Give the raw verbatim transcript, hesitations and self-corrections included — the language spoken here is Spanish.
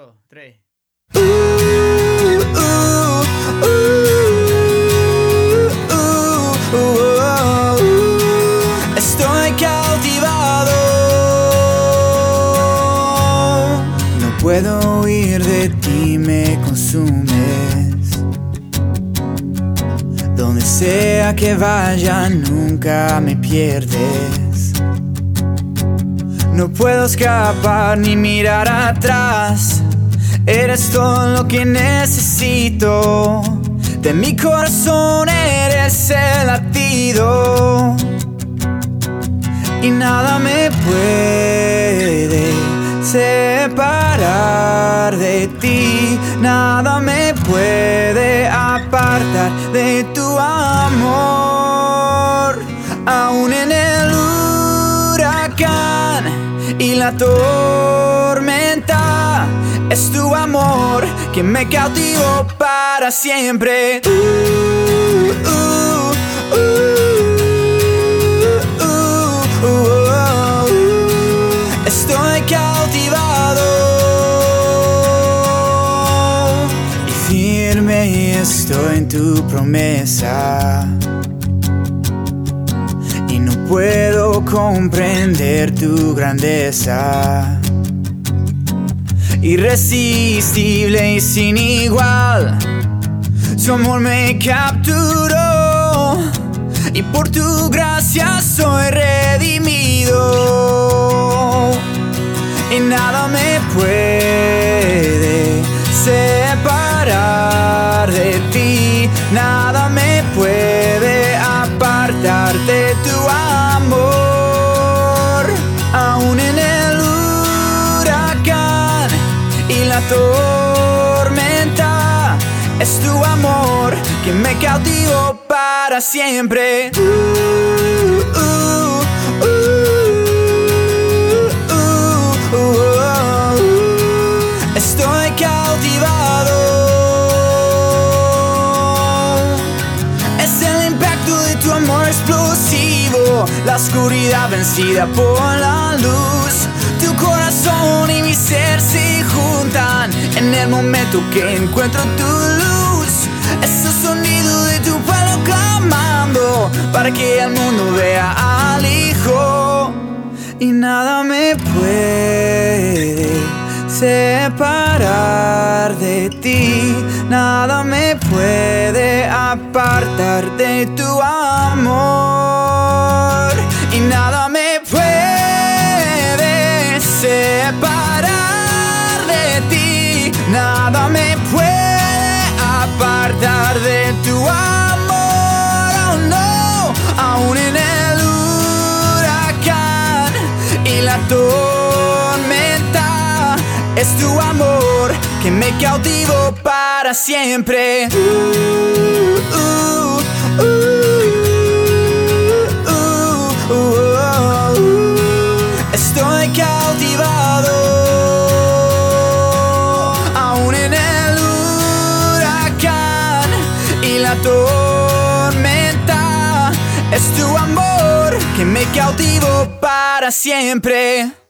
dos, tres. Uh, uh, uh, uh, uh, uh, Estoy cautivado. No puedo huir de ti, me consumes. Donde sea que vaya, nunca me pierdes. No puedo escapar ni mirar atrás. Eres todo lo que necesito. De mi corazón eres el latido. Y nada me puede separar de ti. Nada me puede apartar de tu amor. Aún en el huracán y la tormenta, es tu amor que me cautivó para siempre. Uh, uh, uh, uh, uh, uh, uh. Estoy cautivado y firme estoy en tu promesa. Y no puedo comprender tu grandeza. Irresistible y sin igual, su amor me capturó. Y por tu gracia soy redimido. Y nada me puede separar de ti. Nada me puede apartar de tu amor. Aún en el huracán y la tormenta, es tu amor que me cautivó para siempre. Uh, uh, uh, uh, uh, uh. Estoy cautivado. Es el impacto de tu amor explosivo, la oscuridad vencida por la luz. Tu corazón y mi ser se juntan en el momento que encuentro tu luz. Es el sonido de tu pueblo clamando para que el mundo vea al Hijo. Y nada me puede separar de ti. Nada me puede apartar de tu amor. Y nada me puede separar de ti. Nada me puede apartar de tu amor. Oh no, aún en el huracán y la tormenta, es tu amor que me cautivó para siempre. Uh, uh, uh, uh, uh, uh, uh. Estoy cautivado. Aún en el huracán y la tormenta, es tu amor que me cautivó para siempre.